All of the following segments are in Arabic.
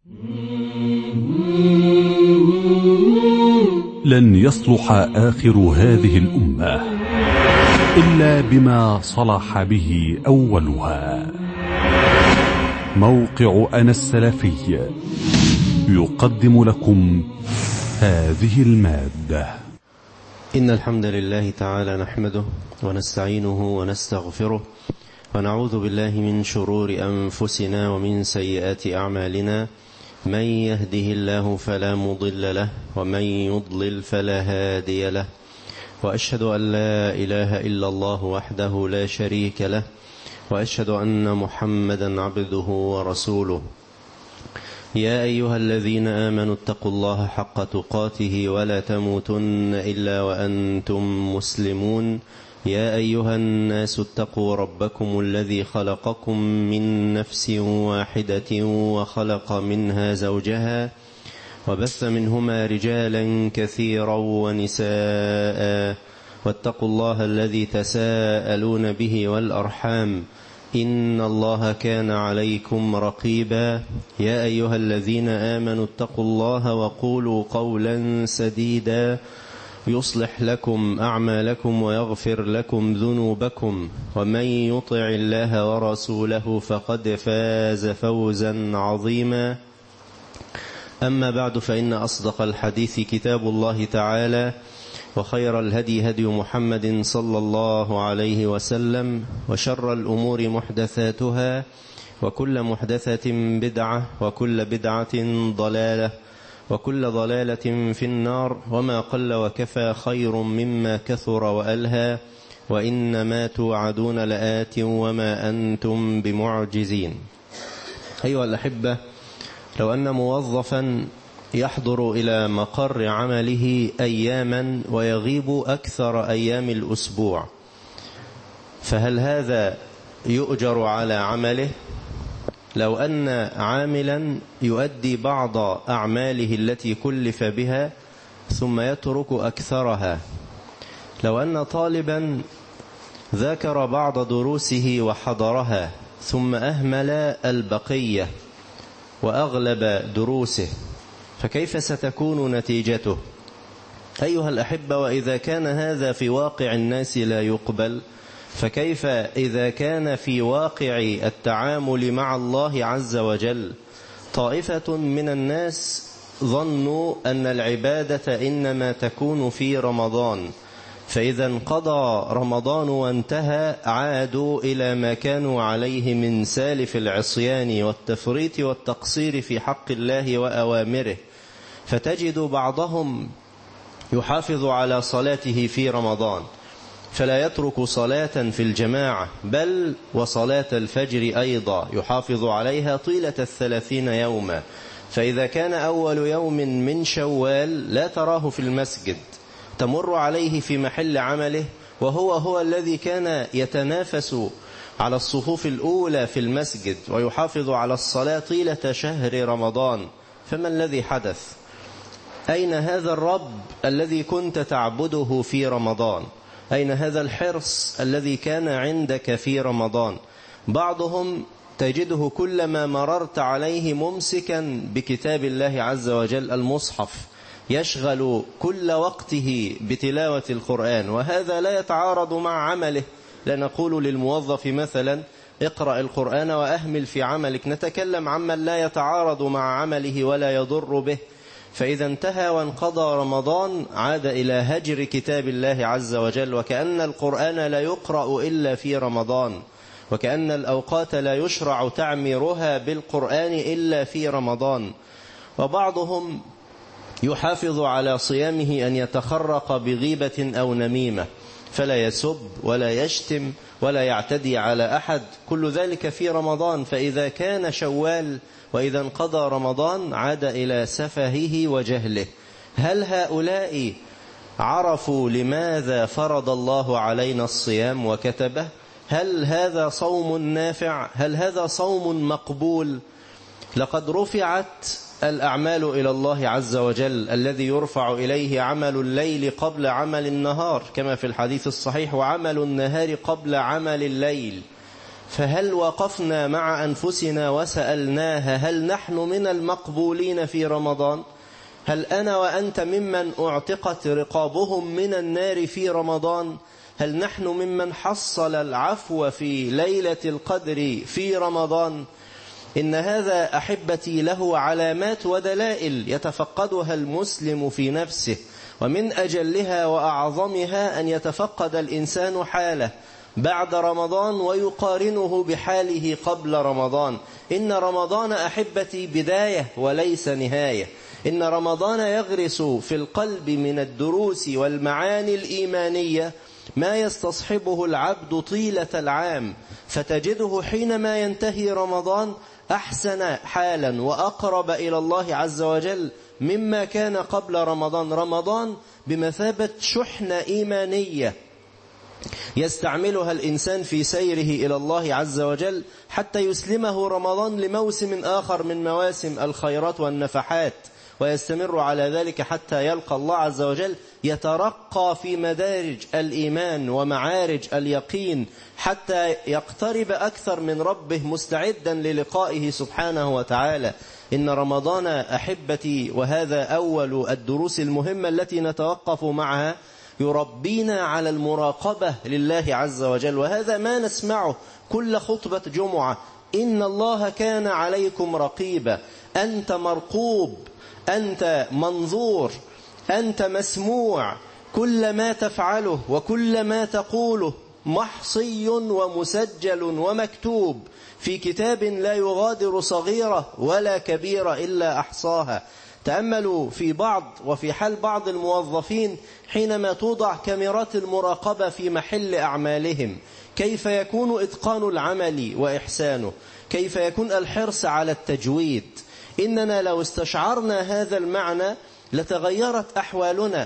لن يصلح آخر هذه الأمة إلا بما صلح به أولها. موقع أنا السلفي يقدم لكم هذه المادة. إن الحمد لله تعالى نحمده ونستعينه ونستغفره ونعوذ بالله من شرور أنفسنا ومن سيئات أعمالنا. من يهده الله فلا مضل له ومن يضلل فلا هادي له، وأشهد أن لا إله إلا الله وحده لا شريك له، وأشهد أن محمدا عبده ورسوله. يا أيها الذين آمنوا اتقوا الله حق تقاته ولا تموتن إلا وأنتم مسلمون. يا أيها الناس اتقوا ربكم الذي خلقكم من نفس واحدة وخلق منها زوجها وبث منهما رجالا كثيرا ونساء، واتقوا الله الذي تساءلون به والأرحام إن الله كان عليكم رقيبا. يا أيها الذين آمنوا اتقوا الله وقولوا قولا سديدا يصلح لكم أعمالكم ويغفر لكم ذنوبكم، ومن يطع الله ورسوله فقد فاز فوزا عظيما. أما بعد، فإن أصدق الحديث كتاب الله تعالى، وخير الهدي هدي محمد صلى الله عليه وسلم، وشر الأمور محدثاتها، وكل محدثة بدعة، وكل بدعة ضلالة، وكل ضلالة في النار. وما قل وكفى خير مما كثر وألهى، وإنما توعدون لآت وما أنتم بمعجزين. أيها الأحبة، لو أن موظفا يحضر إلى مقر عمله أياما ويغيب أكثر أيام الأسبوع، فهل هذا يؤجر على عمله؟ لو أن عاملا يؤدي بعض أعماله التي كلف بها ثم يترك أكثرها، لو أن طالبا ذاكر بعض دروسه وحضرها ثم أهمل البقية وأغلب دروسه، فكيف ستكون نتيجته؟ أيها الأحبة، وإذا كان هذا في واقع الناس لا يقبل، فكيف إذا كان في واقع التعامل مع الله عز وجل؟ طائفة من الناس ظنوا أن العبادة إنما تكون في رمضان، فإذا انقضى رمضان وانتهى عادوا إلى ما كانوا عليه من سالف العصيان والتفريط والتقصير في حق الله وأوامره. فتجد بعضهم يحافظ على صلاته في رمضان فلا يترك صلاة في الجماعة، بل وصلاة الفجر أيضا يحافظ عليها طيلة 30 يوما. فإذا كان أول يوم من شوال لا تراه في المسجد، تمر عليه في محل عمله وهو الذي كان يتنافس على الصفوف الأولى في المسجد ويحافظ على الصلاة طيلة شهر رمضان، فما الذي حدث؟ أين هذا الرب الذي كنت تعبده في رمضان؟ أين هذا الحرص الذي كان عندك في رمضان؟ بعضهم تجده كلما مررت عليه ممسكا بكتاب الله عز وجل المصحف، يشغل كل وقته بتلاوة القرآن، وهذا لا يتعارض مع عمله. لا نقول للموظف مثلا اقرأ القرآن وأهمل في عملك، نتكلم عمن لا يتعارض مع عمله ولا يضر به. فإذا انتهى وانقضى رمضان عاد إلى هجر كتاب الله عز وجل، وكأن القرآن لا يقرأ إلا في رمضان، وكأن الأوقات لا يشرع تعميرها بالقرآن إلا في رمضان. وبعضهم يحافظ على صيامه أن يتخرق بغيبة أو نميمة، فلا يسب ولا يشتم ولا يعتدي على أحد، كل ذلك في رمضان. فإذا كان شوال وإذا انقضى رمضان عاد إلى سفهه وجهله. هل هؤلاء عرفوا لماذا فرض الله علينا الصيام وكتبه؟ هل هذا صوم نافع؟ هل هذا صوم مقبول؟ لقد رفعت الأعمال إلى الله عز وجل الذي يرفع إليه عمل الليل قبل عمل النهار، كما في الحديث الصحيح: وعمل النهار قبل عمل الليل. فهل وقفنا مع أنفسنا وسألناها هل نحن من المقبولين في رمضان؟ هل أنا وأنت ممن أعتقت رقابهم من النار في رمضان؟ هل نحن ممن حصل العفو في ليلة القدر في رمضان؟ إن هذا أحبتي له علامات ودلائل يتفقدها المسلم في نفسه، ومن أجلها وأعظمها أن يتفقد الإنسان حاله بعد رمضان ويقارنه بحاله قبل رمضان. إن رمضان أحبتي بداية وليس نهاية. إن رمضان يغرس في القلب من الدروس والمعاني الإيمانية ما يستصحبه العبد طيلة العام، فتجده حينما ينتهي رمضان أحسن حالا وأقرب إلى الله عز وجل مما كان قبل رمضان. رمضان بمثابة شحنة إيمانية يستعملها الإنسان في سيره إلى الله عز وجل حتى يسلمه رمضان لموسم آخر من مواسم الخيرات والنفحات، ويستمر على ذلك حتى يلقى الله عز وجل، يترقى في مدارج الإيمان ومعارج اليقين حتى يقترب أكثر من ربه مستعدا للقائه سبحانه وتعالى. إن رمضان أحبتي، وهذا أول الدروس المهمة التي نتوقف معها، يربينا على المراقبة لله عز وجل، وهذا ما نسمعه كل خطبة جمعة: إن الله كان عليكم رقيبا. أنت مرقوب، أنت منظور، أنت مسموع، كل ما تفعله وكل ما تقوله محصي ومسجل ومكتوب في كتاب لا يغادر صغيرة ولا كبيرة إلا أحصاها. تأملوا في بعض وفي حال بعض الموظفين حينما توضع كاميرات المراقبة في محل أعمالهم، كيف يكون إتقان العمل وإحسانه، كيف يكون الحرص على التجويد. إننا لو استشعرنا هذا المعنى لتغيرت أحوالنا.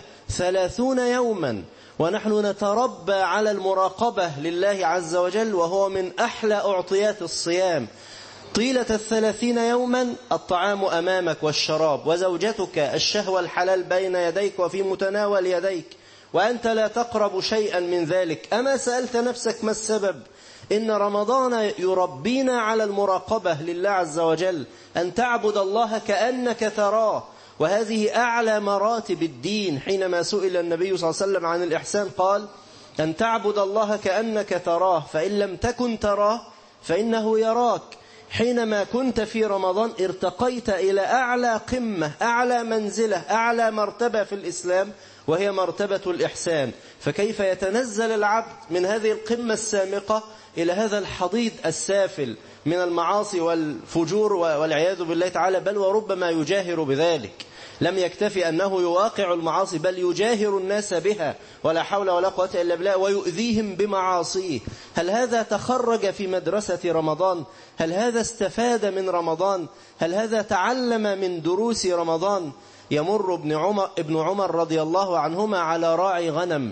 30 يوما ونحن نتربى على المراقبة لله عز وجل، وهو من أحلى أعطيات الصيام. طيلة 30 يوما الطعام أمامك والشراب، وزوجتك الشهوة الحلال بين يديك وفي متناول يديك، وأنت لا تقرب شيئا من ذلك. أما سألت نفسك ما السبب؟ إن رمضان يربينا على المراقبة لله عز وجل، أن تعبد الله كأنك تراه، وهذه أعلى مراتب الدين. حينما سئل النبي صلى الله عليه وسلم عن الإحسان قال: أن تعبد الله كأنك تراه، فإن لم تكن تراه فإنه يراك. حينما كنت في رمضان ارتقيت إلى أعلى قمة، أعلى منزلة، أعلى مرتبة في الإسلام، وهي مرتبة الإحسان. فكيف يتنزل العبد من هذه القمة السامقة إلى هذا الحضيض السافل من المعاصي والفجور والعياذ بالله تعالى، بل وربما يجاهر بذلك. لم يكتفي أنه يواقع المعاصي، بل يجاهر الناس بها ولا حول ولا قوة إلا بالله، ويؤذيهم بمعاصيه. هل هذا تخرج في مدرسة رمضان؟ هل هذا استفاد من رمضان؟ هل هذا تعلم من دروس رمضان؟ يمر ابن عمر رضي الله عنهما على راعي غنم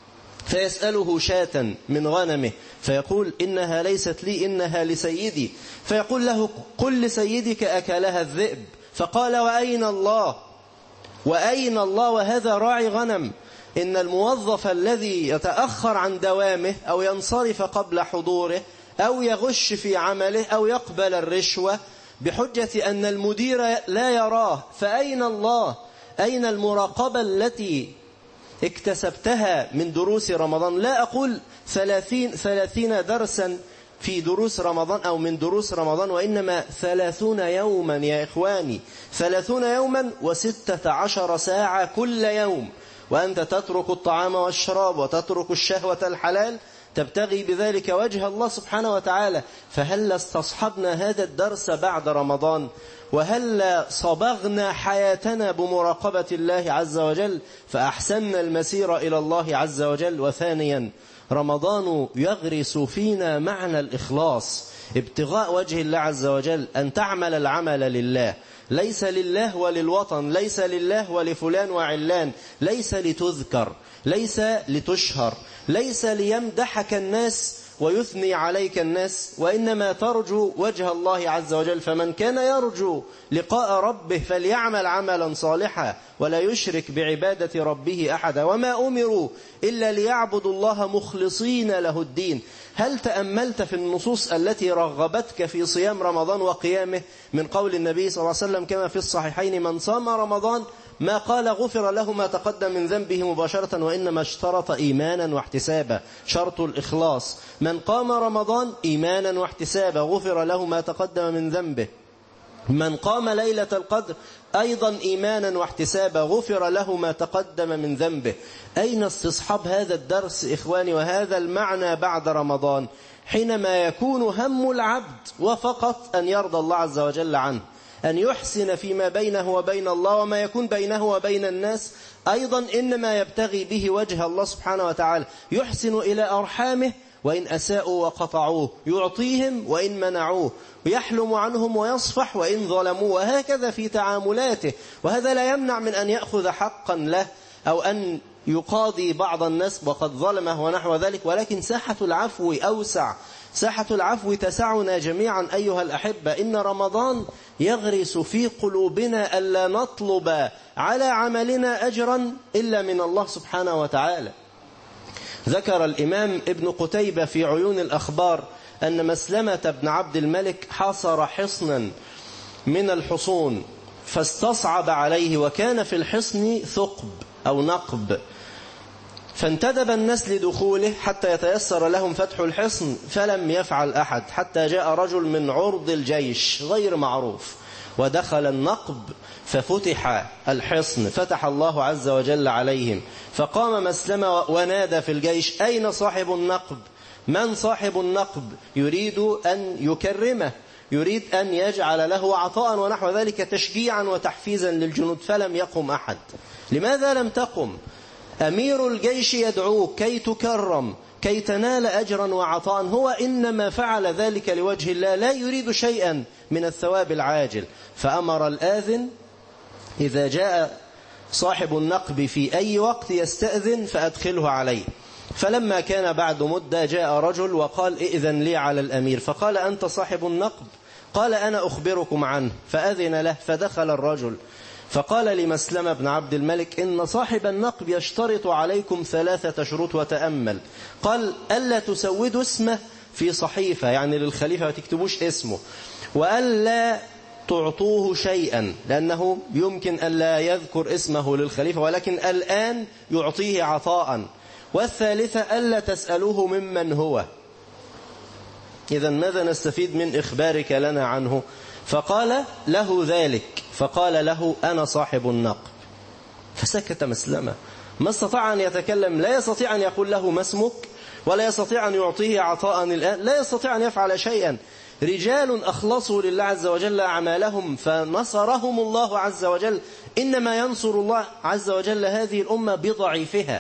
فيسأله شاة من غنمه، فيقول: إنها ليست لي، إنها لسيدي. فيقول له: قل لسيدك أكلها الذئب. فقال: وأين الله؟ وأين الله وهذا راعي غنم؟ إن الموظف الذي يتأخر عن دوامه أو ينصرف قبل حضوره أو يغش في عمله أو يقبل الرشوة بحجة أن المدير لا يراه، فأين الله؟ أين المراقبة التي اكتسبتها من دروس رمضان؟ لا أقول 30 درسا في دروس رمضان أو من دروس رمضان، وإنما 30 يوما يا إخواني، 30 يوما و16 ساعة كل يوم، وأنت تترك الطعام والشراب وتترك الشهوة الحلال تبتغي بذلك وجه الله سبحانه وتعالى. فهل استصحبنا هذا الدرس بعد رمضان؟ وهل صبغنا حياتنا بمراقبة الله عز وجل فأحسننا المسير إلى الله عز وجل؟ وثانيا، رمضان يغرس فينا معنى الإخلاص، ابتغاء وجه الله عز وجل، أن تعمل العمل لله، ليس لله وللوطن، ليس لله ولفلان وعلان، ليس لتذكر، ليس لتشهر، ليس ليمدحك الناس ويثني عليك الناس، وإنما ترجو وجه الله عز وجل. فمن كان يرجو لقاء ربه فليعمل عملا صالحا ولا يشرك بعبادة ربه أحدا. وما أمروا إلا ليعبدوا الله مخلصين له الدين. هل تأملت في النصوص التي رغبتك في صيام رمضان وقيامه؟ من قول النبي صلى الله عليه وسلم كما في الصحيحين: من صام رمضان ما قال غفر له ما تقدم من ذنبه مباشرة وإنما اشترط إيمانا واحتسابا، شرط الإخلاص. من قام رمضان إيمانا واحتسابا غفر له ما تقدم من ذنبه. من قام ليلة القدر أيضا إيمانا واحتسابا غفر له ما تقدم من ذنبه. أين استصحاب هذا الدرس إخواني وهذا المعنى بعد رمضان؟ حينما يكون هم العبد وفقط أن يرضى الله عز وجل عنه، أن يحسن فيما بينه وبين الله، وما يكون بينه وبين الناس أيضا إنما يبتغي به وجه الله سبحانه وتعالى. يحسن إلى أرحامه وإن أساءوا وقطعوه، يعطيهم وإن منعوه، ويحلم عنهم ويصفح وإن ظلموا، وهكذا في تعاملاته. وهذا لا يمنع من أن يأخذ حقا له أو أن يقاضي بعض الناس وقد ظلمه ونحو ذلك، ولكن ساحة العفو أوسع، ساحة العفو تسعنا جميعا أيها الأحبة. إن رمضان يغرس في قلوبنا ألا نطلب على عملنا أجرا إلا من الله سبحانه وتعالى. ذكر الإمام ابن قتيبة في عيون الأخبار أن مسلمة بن عبد الملك حاصر حصنا من الحصون فاستصعب عليه، وكان في الحصن ثقب أو نقب، فانتدب الناس لدخوله حتى يتيسر لهم فتح الحصن، فلم يفعل أحد حتى جاء رجل من عرض الجيش غير معروف ودخل النقب ففتح الحصن، فتح الله عز وجل عليهم. فقام مسلمة ونادى في الجيش: أين صاحب النقب؟ من صاحب النقب؟ يريد أن يكرمه، يريد أن يجعل له عطاء ونحو ذلك تشجيعا وتحفيزا للجنود، فلم يقم أحد. لماذا لم تقم؟ أمير الجيش يدعوك كي تكرم، كي تنال أجرا وعطاء، هو إنما فعل ذلك لوجه الله، لا يريد شيئا من الثواب العاجل. فأمر الآذن إذا جاء صاحب النقب في أي وقت يستأذن فأدخله عليه. فلما كان بعد مدة جاء رجل وقال: ائذن لي على الأمير. فقال: أنت صاحب النقب؟ قال: أنا أخبركم عنه. فأذن له فدخل الرجل فقال لمسلمة بن عبد الملك: إن صاحب النقب يشترط عليكم 3 شروط وتأمل. قال: ألا تسودوا اسمه في صحيفة، يعني للخليفة ما تكتبوش اسمه، وألا تعطوه شيئا، لأنه يمكن ألا يذكر اسمه للخليفة ولكن الآن يعطيه عطاء، والثالثة ألا تسألوه ممن هو. إذا ماذا نستفيد من إخبارك لنا عنه؟ فقال له ذلك، فقال له: أنا صاحب النقب. فسكت مسلمة، ما استطاع أن يتكلم، لا يستطيع أن يقول له ما اسمك، ولا يستطيع أن يعطيه عطاء الآن، لا يستطيع أن يفعل شيئا. رجال أخلصوا لله عز وجل أعمالهم فنصرهم الله عز وجل. إنما ينصر الله عز وجل هذه الأمة بضعيفها،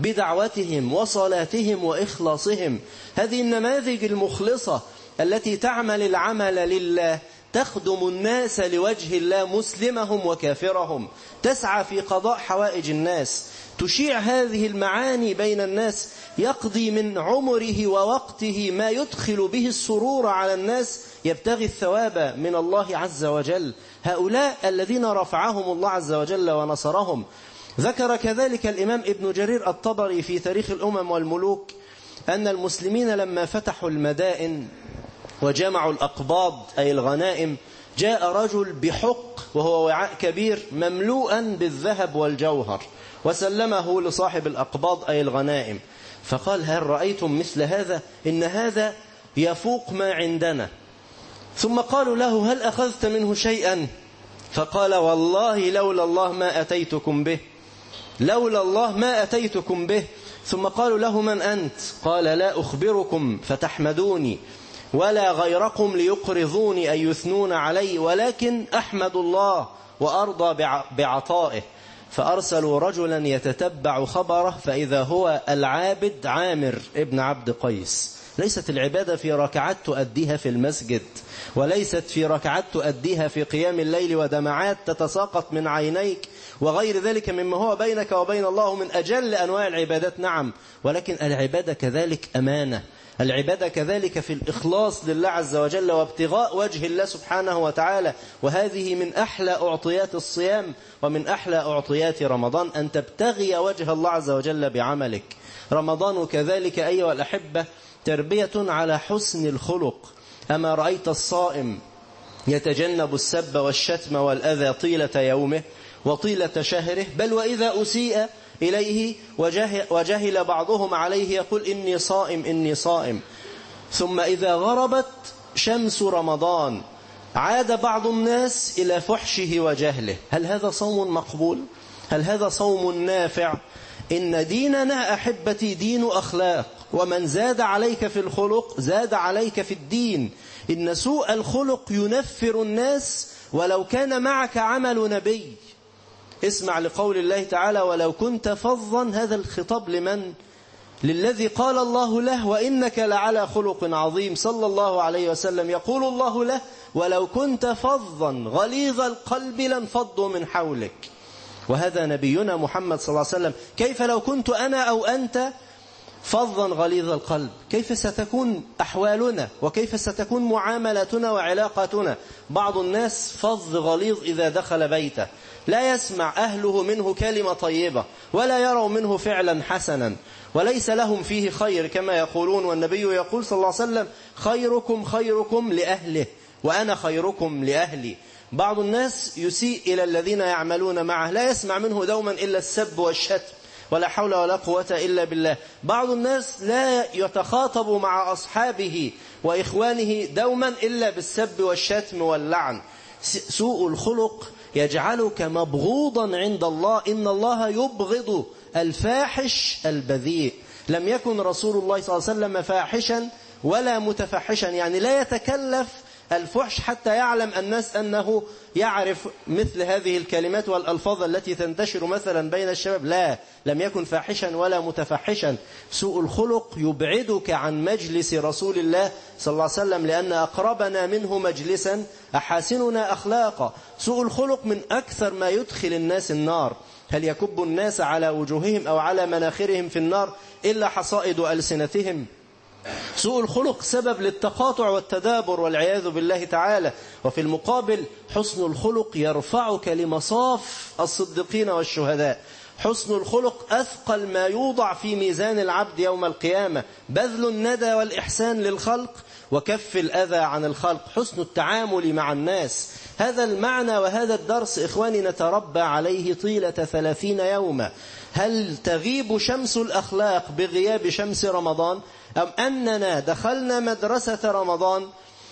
بدعوتهم وصلاتهم وإخلاصهم. هذه النماذج المخلصة التي تعمل العمل لله، تخدم الناس لوجه الله مسلمهم وكافرهم، تسعى في قضاء حوائج الناس، تشيع هذه المعاني بين الناس، يقضي من عمره ووقته ما يدخل به السرور على الناس، يبتغي الثواب من الله عز وجل. هؤلاء الذين رفعهم الله عز وجل ونصرهم. ذكر كذلك الإمام ابن جرير الطبري في تاريخ الأمم والملوك أن المسلمين لما فتحوا المدائن وجمعوا الأقباض أي الغنائم، جاء رجل بحق وهو وعاء كبير مملوءا بالذهب والجوهر، وسلمه لصاحب الأقباض أي الغنائم، فقال: هل رأيتم مثل هذا؟ إن هذا يفوق ما عندنا. ثم قالوا له: هل أخذت منه شيئا؟ فقال: والله لولا الله ما أتيتكم به، لولا الله ما أتيتكم به. ثم قالوا له: من أنت؟ قال: لا أخبركم فتحمدوني، ولا غيركم ليقرضوني أي يثنون علي، ولكن أحمد الله وأرضى بعطائه. فأرسلوا رجلا يتتبع خبره، فإذا هو العابد عامر ابن عبد قيس. ليست العبادة في ركعات تؤديها في المسجد، وليست في ركعات تؤديها في قيام الليل ودمعات تتساقط من عينيك وغير ذلك مما هو بينك وبين الله من أجل أنواع العبادات، نعم، ولكن العبادة كذلك أمانة، العبادة كذلك في الإخلاص لله عز وجل وابتغاء وجه الله سبحانه وتعالى. وهذه من أحلى أعطيات الصيام ومن أحلى أعطيات رمضان، أن تبتغي وجه الله عز وجل بعملك. رمضان كذلك أيها الأحبة تربية على حسن الخلق. أما رأيت الصائم يتجنب السب والشتم والأذى طيلة يومه وطيلة شهره، بل وإذا أسيء إليه وجهل بعضهم عليه يقول إني صائم إني صائم. ثم إذا غربت شمس رمضان عاد بعض الناس إلى فحشه وجهله. هل هذا صوم مقبول؟ هل هذا صوم نافع؟ إن ديننا أحبتي دين أخلاق، ومن زاد عليك في الخلق زاد عليك في الدين. إن سوء الخلق ينفر الناس ولو كان معك عمل نبي. اسمع لقول الله تعالى ولو كنت فظا، هذا الخطاب لمن؟ للذي قال الله له وإنك لعلى خلق عظيم صلى الله عليه وسلم. يقول الله له ولو كنت فظا غليظ القلب لانفضوا من حولك. وهذا نبينا محمد صلى الله عليه وسلم. كيف لو كنت أنا أو أنت فظا غليظ القلب؟ كيف ستكون أحوالنا وكيف ستكون معاملتنا وعلاقتنا؟ بعض الناس فظ غليظ إذا دخل بيته، لا يسمع أهله منه كلمة طيبة ولا يروا منه فعلا حسنا وليس لهم فيه خير كما يقولون. والنبي يقول صلى الله عليه وسلم خيركم خيركم لأهله وأنا خيركم لأهلي. بعض الناس يسيء إلى الذين يعملون معه، لا يسمع منه دوما إلا السب والشتم ولا حول ولا قوة إلا بالله. بعض الناس لا يتخاطب مع أصحابه وإخوانه دوما إلا بالسب والشتم واللعن. سوء الخلق يجعلك مبغوضا عند الله. إن الله يبغض الفاحش البذيء. لم يكن رسول الله صلى الله عليه وسلم فاحشا ولا متفحشا، يعني لا يتكلف الفحش حتى يعلم الناس أنه يعرف مثل هذه الكلمات والألفاظ التي تنتشر مثلا بين الشباب. لا، لم يكن فاحشا ولا متفحشا. سوء الخلق يبعدك عن مجلس رسول الله صلى الله عليه وسلم، لأن أقربنا منه مجلسا أحاسننا أخلاقا. سوء الخلق من أكثر ما يدخل الناس النار. هل يكب الناس على وجوههم أو على مناخرهم في النار إلا حصائد ألسنتهم؟ سوء الخلق سبب للتقاطع والتدابر والعياذ بالله تعالى. وفي المقابل حسن الخلق يرفعك لمصاف الصديقين والشهداء. حسن الخلق أثقل ما يوضع في ميزان العبد يوم القيامة. بذل الندى والإحسان للخلق وكف الأذى عن الخلق. حسن التعامل مع الناس. هذا المعنى وهذا الدرس إخواني نتربى عليه طيلة 30 يوما. هل تغيب شمس الأخلاق بغياب شمس رمضان، أم أننا دخلنا مدرسة رمضان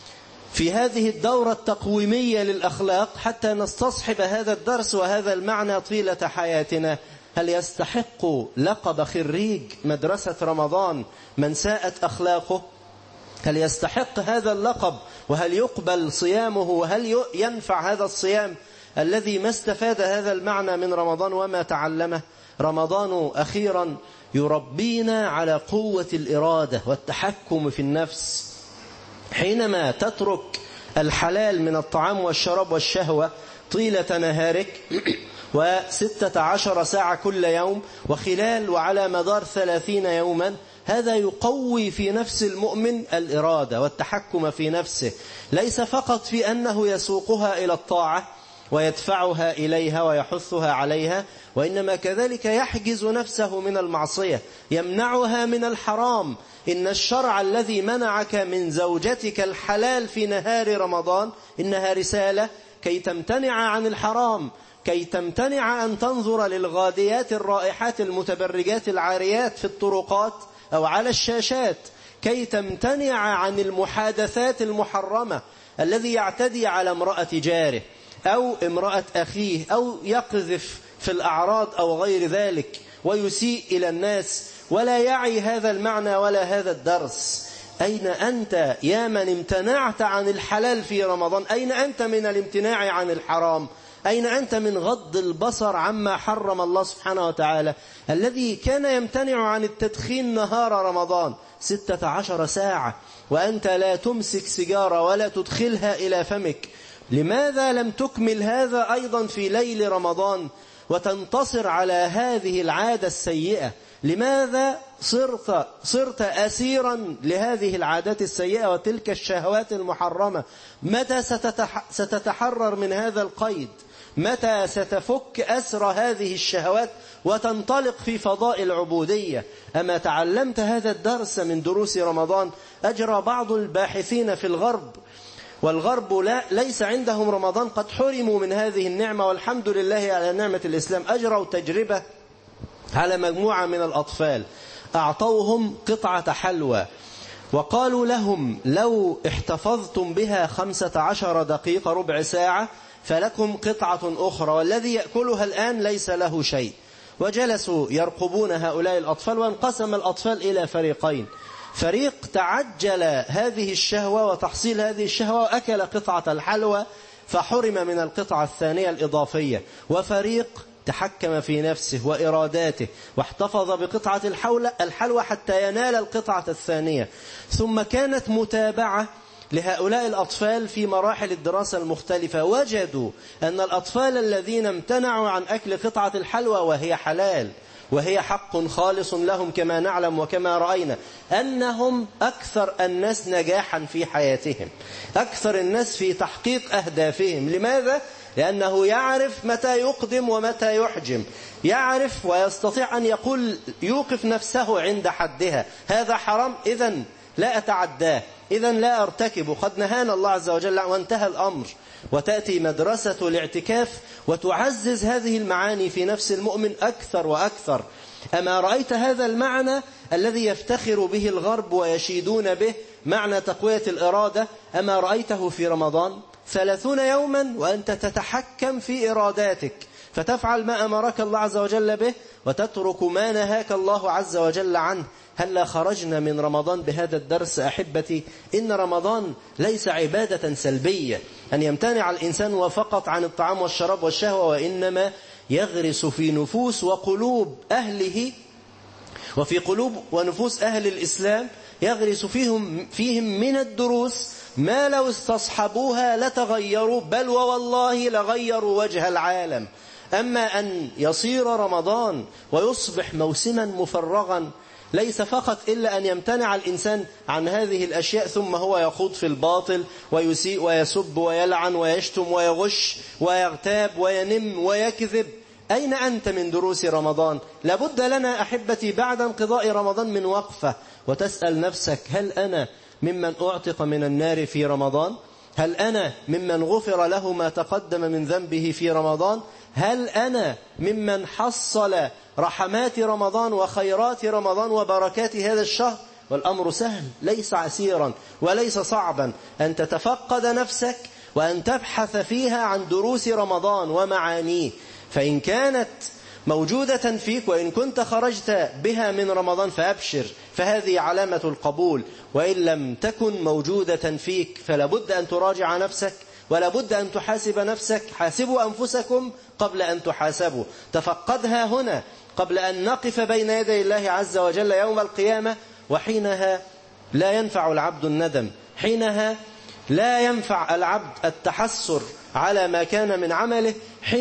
في هذه الدورة التقويمية للأخلاق حتى نستصحب هذا الدرس وهذا المعنى طيلة حياتنا؟ هل يستحق لقب خريج مدرسة رمضان من ساءت أخلاقه؟ هل يستحق هذا اللقب؟ وهل يقبل صيامه؟ وهل ينفع هذا الصيام الذي ما استفاد هذا المعنى من رمضان وما تعلمه؟ رمضان أخيرا يربينا على قوة الإرادة والتحكم في النفس. حينما تترك الحلال من الطعام والشراب والشهوة طيلة نهارك 16 ساعة كل يوم وخلال وعلى مدار 30 يوما، هذا يقوي في نفس المؤمن الإرادة والتحكم في نفسه، ليس فقط في أنه يسوقها إلى الطاعة ويدفعها إليها ويحثها عليها، وإنما كذلك يحجز نفسه من المعصية، يمنعها من الحرام. إن الشرع الذي منعك من زوجتك الحلال في نهار رمضان إنها رسالة كي تمتنع عن الحرام، كي تمتنع أن تنظر للغاديات الرائحات المتبرجات العاريات في الطرقات أو على الشاشات، كي تمتنع عن المحادثات المحرمة. الذي يعتدي على امرأة جاره أو امرأة أخيه أو يقذف في الأعراض أو غير ذلك ويسيء إلى الناس ولا يعي هذا المعنى ولا هذا الدرس. أين أنت يا من امتنعت عن الحلال في رمضان؟ أين أنت من الامتناع عن الحرام؟ أين أنت من غض البصر عما حرم الله سبحانه وتعالى؟ الذي كان يمتنع عن التدخين نهار رمضان 16 ساعة وأنت لا تمسك سيجارة ولا تدخلها إلى فمك، لماذا لم تكمل هذا أيضا في ليل رمضان وتنتصر على هذه العادة السيئة؟ لماذا صرت أسيرا لهذه العادات السيئة وتلك الشهوات المحرمة؟ متى ستتحرر من هذا القيد؟ متى ستفك أسر هذه الشهوات وتنطلق في فضاء العبودية؟ أما تعلمت هذا الدرس من دروس رمضان؟ أجرى بعض الباحثين في الغرب، والغرب ليس عندهم رمضان، قد حرموا من هذه النعمة، والحمد لله على نعمة الإسلام. أجروا تجربة على مجموعة من الأطفال، أعطوهم قطعة حلوى وقالوا لهم لو احتفظتم بها 15 دقيقة ربع ساعة فلكم قطعة أخرى، والذي يأكلها الآن ليس له شيء. وجلسوا يرقبون هؤلاء الأطفال، وانقسم الأطفال إلى فريقين: فريق تعجل هذه الشهوة وتحصيل هذه الشهوة وأكل قطعة الحلوى فحرم من القطعة الثانية الإضافية، وفريق تحكم في نفسه وإراداته واحتفظ بقطعة الحلوى حتى ينال القطعة الثانية. ثم كانت متابعة لهؤلاء الأطفال في مراحل الدراسة المختلفة، وجدوا أن الأطفال الذين امتنعوا عن أكل قطعة الحلوى وهي حلال وهي حق خالص لهم كما نعلم وكما رأينا، أنهم أكثر الناس نجاحا في حياتهم، أكثر الناس في تحقيق أهدافهم. لماذا؟ لأنه يعرف متى يقدم ومتى يحجم، يعرف ويستطيع أن يقول يوقف نفسه عند حدها: هذا حرام إذن لا أتعداه، إذن لا أرتكبه، قد نهانا الله عز وجل وانتهى الأمر. وتأتي مدرسة الاعتكاف وتعزز هذه المعاني في نفس المؤمن أكثر وأكثر. أما رأيت هذا المعنى الذي يفتخر به الغرب ويشيدون به، معنى تقوية الإرادة؟ أما رأيته في رمضان 30 يوما وأنت تتحكم في إراداتك، فتفعل ما أمرك الله عز وجل به وتترك ما نهاك الله عز وجل عنه. هلا خرجنا من رمضان بهذا الدرس أحبتي؟ إن رمضان ليس عبادة سلبية أن يمتنع الإنسان فقط عن الطعام والشراب والشهوة، وإنما يغرس في نفوس وقلوب أهله وفي قلوب ونفوس أهل الإسلام، يغرس فيهم من الدروس ما لو استصحبوها لتغيروا، بل والله لغيروا وجه العالم. أما أن يصير رمضان ويصبح موسما مفرغا ليس فقط إلا أن يمتنع الإنسان عن هذه الأشياء ثم هو يخوض في الباطل ويسيء ويسب ويلعن ويشتم ويغش ويغتاب وينم ويكذب. أين أنت من دروس رمضان؟ لابد لنا أحبتي بعد انقضاء رمضان من وقفة وتسأل نفسك: هل أنا ممن أعتق من النار في رمضان؟ هل أنا ممن غفر له ما تقدم من ذنبه في رمضان؟ هل أنا ممن حصل رحمات رمضان وخيرات رمضان وبركات هذا الشهر؟ والأمر سهل، ليس عسيرا وليس صعبا أن تتفقد نفسك وأن تبحث فيها عن دروس رمضان ومعانيه. فإن كانت موجودة فيك وإن كنت خرجت بها من رمضان فأبشر، فهذه علامة القبول. وإن لم تكن موجودة فيك فلابد أن تراجع نفسك ولابد أن تحاسب نفسك. حاسبوا أنفسكم قبل أن تحاسبوا. تفقدها هنا قبل أن نقف بين يدي الله عز وجل يوم القيامة، وحينها لا ينفع العبد الندم، حينها لا ينفع العبد التحسر على ما كان من عمله،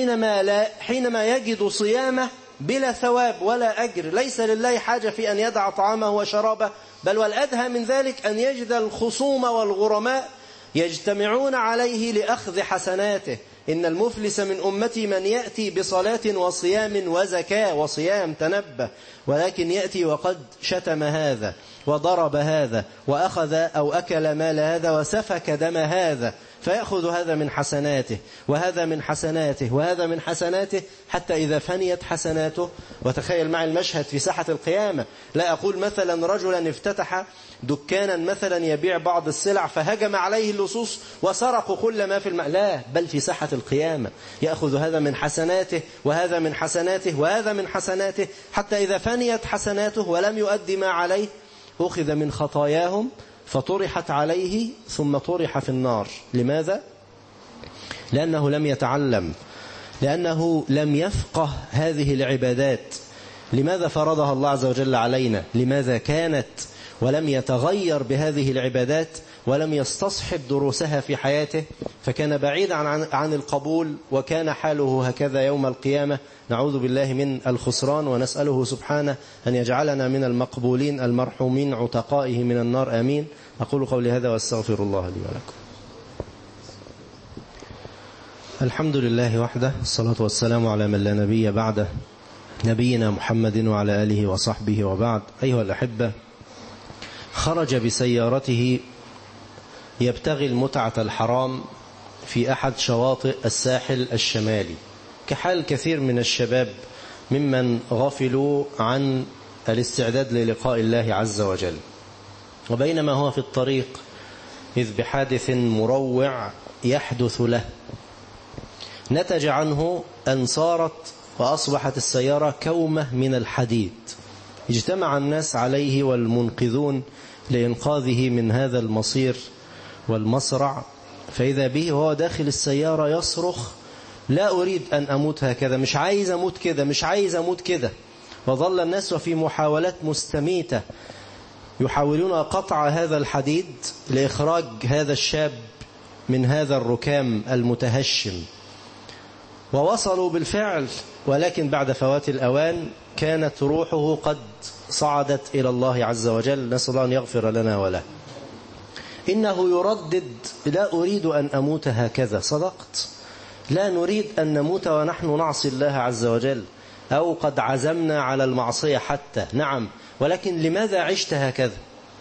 حينما يجد صيامه بلا ثواب ولا أجر. ليس لله حاجة في أن يدع طعامه وشرابه، بل والأدهى من ذلك أن يجد الخصوم والغرماء يجتمعون عليه لأخذ حسناته. إن المفلس من أمتي من يأتي بصلاة وصيام وزكاة وصيام، تنبه، ولكن يأتي وقد شتم هذا وضرب هذا وأخذ أو أكل مال هذا وسفك دم هذا، فيأخذ هذا من حسناته وهذا من حسناته وهذا من حسناته، حتى إذا فنيت حسناته. وتخيل معي المشهد في ساحة القيامة. لا أقول مثلا رجلا افتتح دكانا مثلا يبيع بعض السلع فهجم عليه اللصوص وسرقوا كل ما في لا، بل في ساحة القيامة يأخذ هذا من حسناته وهذا من حسناته وهذا من حسناته، حتى إذا فنيت حسناته ولم يؤدي ما عليه أخذ من خطاياهم فطرحت عليه ثم طرح في النار. لماذا؟ لأنه لم يتعلم، لأنه لم يفقه هذه العبادات. لماذا فرضها الله عز وجل علينا؟ لماذا كانت ولم يتغير بهذه العبادات ولم يستصحب دروسها في حياته، فكان بعيدا عن القبول، وكان حاله هكذا يوم القيامة. نعوذ بالله من الخسران، ونسأله سبحانه أن يجعلنا من المقبولين المرحومين عتقائه من النار، آمين. أقول قولي هذا واستغفر الله لي ولكم. الحمد لله وحده، الصلاة والسلام على من لا نبي بعده، نبينا محمد وعلى آله وصحبه وبعد. أيها الأحبة، خرج بسيارته يبتغي المتعة الحرام في أحد شواطئ الساحل الشمالي، كحال كثير من الشباب ممن غفلوا عن الاستعداد للقاء الله عز وجل. وبينما هو في الطريق إذ بحادث مروع يحدث له، نتج عنه أن صارت وأصبحت السيارة كومة من الحديد. اجتمع الناس عليه والمنقذون لإنقاذه من هذا المصير والمصرع، فإذا به وهو داخل السيارة يصرخ: لا أريد أن أموت هكذا، مش عايز أموت كده، مش عايز أموت كده. وظل الناس وفي محاولات مستميتة يحاولون قطع هذا الحديد لإخراج هذا الشاب من هذا الركام المتهشم، ووصلوا بالفعل، ولكن بعد فوات الأوان كانت روحه قد صعدت إلى الله عز وجل. نسأل الله أن يغفر لنا وله. إنه يردد: لا أريد أن أموت هكذا. صدقت، لا نريد أن نموت ونحن نعصي الله عز وجل، أو قد عزمنا على المعصية حتى، نعم، ولكن لماذا عشت هكذا؟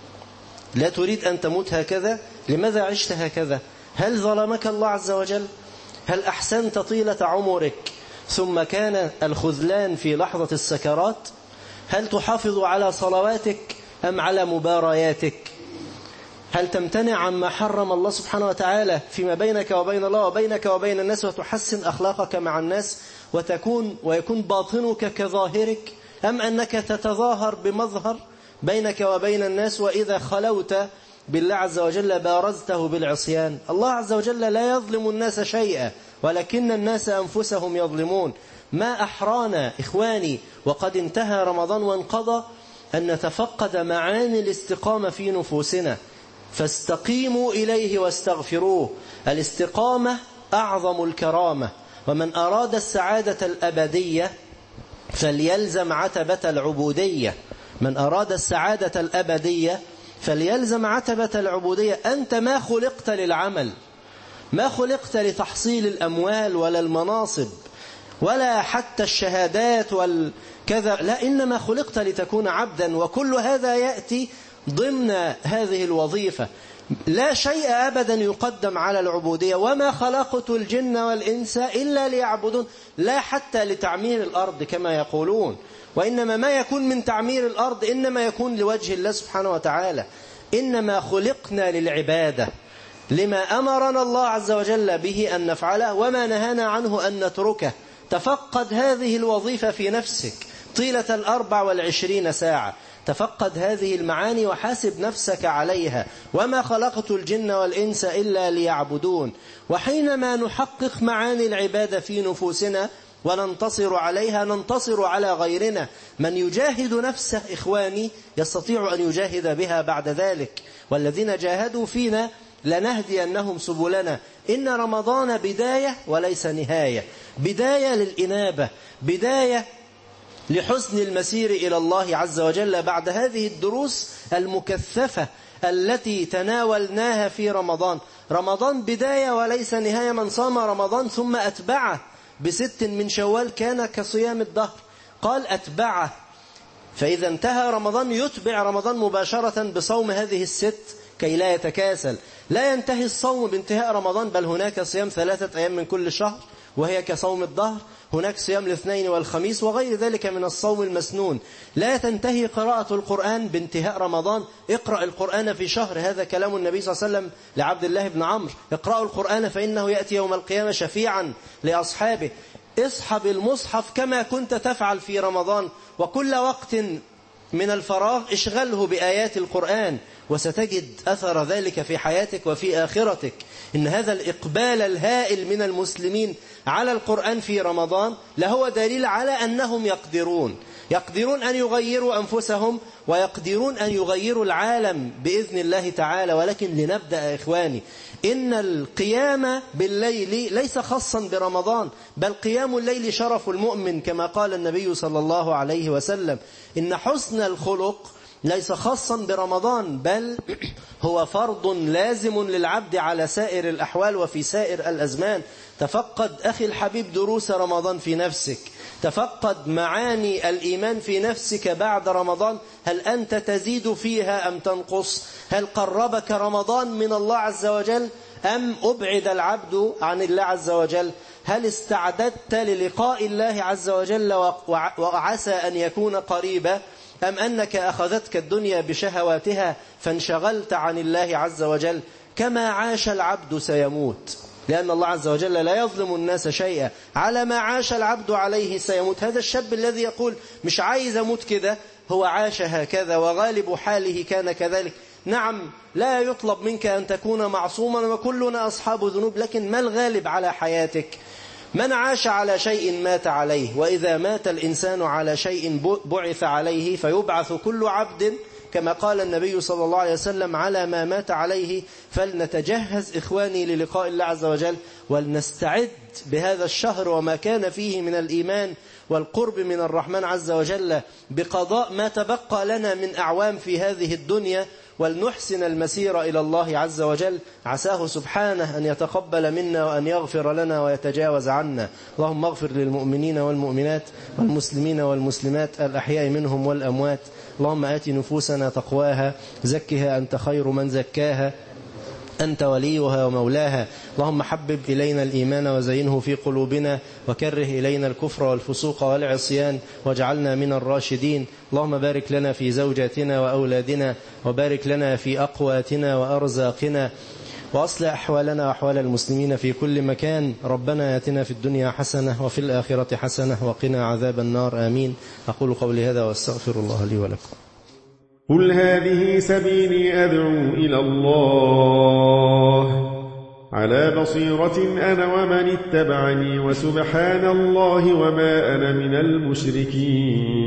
لا تريد أن تموت هكذا؟ لماذا عشت هكذا؟ هل ظلمك الله عز وجل؟ هل أحسنت طيلة عمرك ثم كان الخذلان في لحظة السكرات؟ هل تحافظ على صلواتك أم على مبارياتك؟ هل تمتنع عما حرم الله سبحانه وتعالى فيما بينك وبين الله وبينك وبين الناس، وتحسن أخلاقك مع الناس ويكون باطنك كظاهرك، أم أنك تتظاهر بمظهر بينك وبين الناس، وإذا خلوت بالله عز وجل بارزته بالعصيان؟ الله عز وجل لا يظلم الناس شيئا، ولكن الناس أنفسهم يظلمون. ما أحرانا إخواني وقد انتهى رمضان وانقضى أن نتفقد معاني الاستقامة في نفوسنا، فاستقيموا إليه واستغفروه. الاستقامة أعظم الكرامة، ومن أراد السعادة الأبدية فليلزم عتبة العبودية. من أراد السعادة الأبدية فليلزم عتبة العبودية. أنت ما خلقت للعمل، ما خلقت لتحصيل الأموال ولا المناصب ولا حتى الشهادات والكذا، لا، إنما خلقت لتكون عبدا، وكل هذا يأتي ضمن هذه الوظيفة. لا شيء أبدا يقدم على العبودية. وما خلقت الجن والإنس إلا ليعبدون، لا حتى لتعمير الأرض كما يقولون، وإنما ما يكون من تعمير الأرض إنما يكون لوجه الله سبحانه وتعالى. إنما خلقنا للعبادة، لما أمرنا الله عز وجل به أن نفعله وما نهانا عنه أن نتركه. تفقد هذه الوظيفة في نفسك طيلة 24 ساعة، تفقد هذه المعاني وحاسب نفسك عليها. وما خلقت الجن والإنس إلا ليعبدون. وحينما نحقق معاني العبادة في نفوسنا وننتصر عليها ننتصر على غيرنا. من يجاهد نفسه إخواني يستطيع أن يجاهد بها بعد ذلك. والذين جاهدوا فينا لنهدينهم سبلنا. إن رمضان بداية وليس نهاية، بداية للإنابة، بداية لحسن المسير إلى الله عز وجل بعد هذه الدروس المكثفة التي تناولناها في رمضان. رمضان بداية وليس نهاية. من صام رمضان ثم أتبعه ب6 من شوال كان كصيام الدهر. قال أتبعه، فإذا انتهى رمضان يتبع رمضان مباشرة بصوم هذه ال6 كي لا يتكاسل. لا ينتهي الصوم بانتهاء رمضان، بل هناك صيام 3 أيام من كل شهر وهي كصوم الدهر. هناك صيام الاثنين والخميس وغير ذلك من الصوم المسنون. لا تنتهي قراءة القرآن بانتهاء رمضان. اقرأ القرآن في شهر، هذا كلام النبي صلى الله عليه وسلم لعبد الله بن عمرو: اقرأوا القرآن فإنه يأتي يوم القيامة شفيعا لأصحابه. اصحب المصحف كما كنت تفعل في رمضان، وكل وقت من الفراغ اشغله بآيات القرآن، وستجد أثر ذلك في حياتك وفي آخرتك. إن هذا الإقبال الهائل من المسلمين على القرآن في رمضان لهو دليل على أنهم يقدرون. يقدرون أن يغيروا أنفسهم ويقدرون أن يغيروا العالم بإذن الله تعالى. ولكن لنبدأ إخواني، إن القيام بالليل ليس خاصا برمضان، بل قيام الليل شرف المؤمن، كما قال النبي صلى الله عليه وسلم: إن حسن الخلق ليس خاصا برمضان، بل هو فرض لازم للعبد على سائر الأحوال وفي سائر الأزمان. تفقد أخي الحبيب دروس رمضان في نفسك، تفقد معاني الإيمان في نفسك بعد رمضان. هل أنت تزيد فيها أم تنقص؟ هل قربك رمضان من الله عز وجل أم أبعد العبد عن الله عز وجل؟ هل استعددت للقاء الله عز وجل وعسى أن يكون قريبا، أم أنك أخذتك الدنيا بشهواتها فانشغلت عن الله عز وجل؟ كما عاش العبد سيموت، لأن الله عز وجل لا يظلم الناس شيئا. على ما عاش العبد عليه سيموت. هذا الشاب الذي يقول مش عايز أموت كده، هو عاش هكذا وغالب حاله كان كذلك. نعم، لا يطلب منك أن تكون معصوما وكلنا أصحاب ذنوب، لكن ما الغالب على حياتك؟ من عاش على شيء مات عليه، وإذا مات الإنسان على شيء بعث عليه، فيبعث كل عبد كما قال النبي صلى الله عليه وسلم على ما مات عليه. فلنتجهز إخواني للقاء الله عز وجل، ولنستعد بهذا الشهر وما كان فيه من الإيمان والقرب من الرحمن عز وجل بقضاء ما تبقى لنا من أعوام في هذه الدنيا، ولنحسن المسير إلى الله عز وجل. عساه سبحانه أن يتقبل منا وأن يغفر لنا ويتجاوز عنا. اللهم اغفر للمؤمنين والمؤمنات والمسلمين والمسلمات الأحياء منهم والأموات. اللهم آت نفوسنا تقواها، زكها أنت خير من زكاها، أنت وليها ومولاها. اللهم حبب إلينا الإيمان وزينه في قلوبنا، وكره إلينا الكفر والفسوق والعصيان، واجعلنا من الراشدين. اللهم بارك لنا في زوجاتنا وأولادنا، وبارك لنا في أقواتنا وأرزاقنا، وأصلح أحوالنا وأحوال المسلمين في كل مكان. ربنا آتنا في الدنيا حسنة وفي الآخرة حسنة وقنا عذاب النار. آمين. أقول قولي هذا وأستغفر الله لي ولكم. قل هذه سبيلي أدعو إلى الله على بصيرة أنا ومن اتبعني، وسبحان الله وما أنا من المشركين.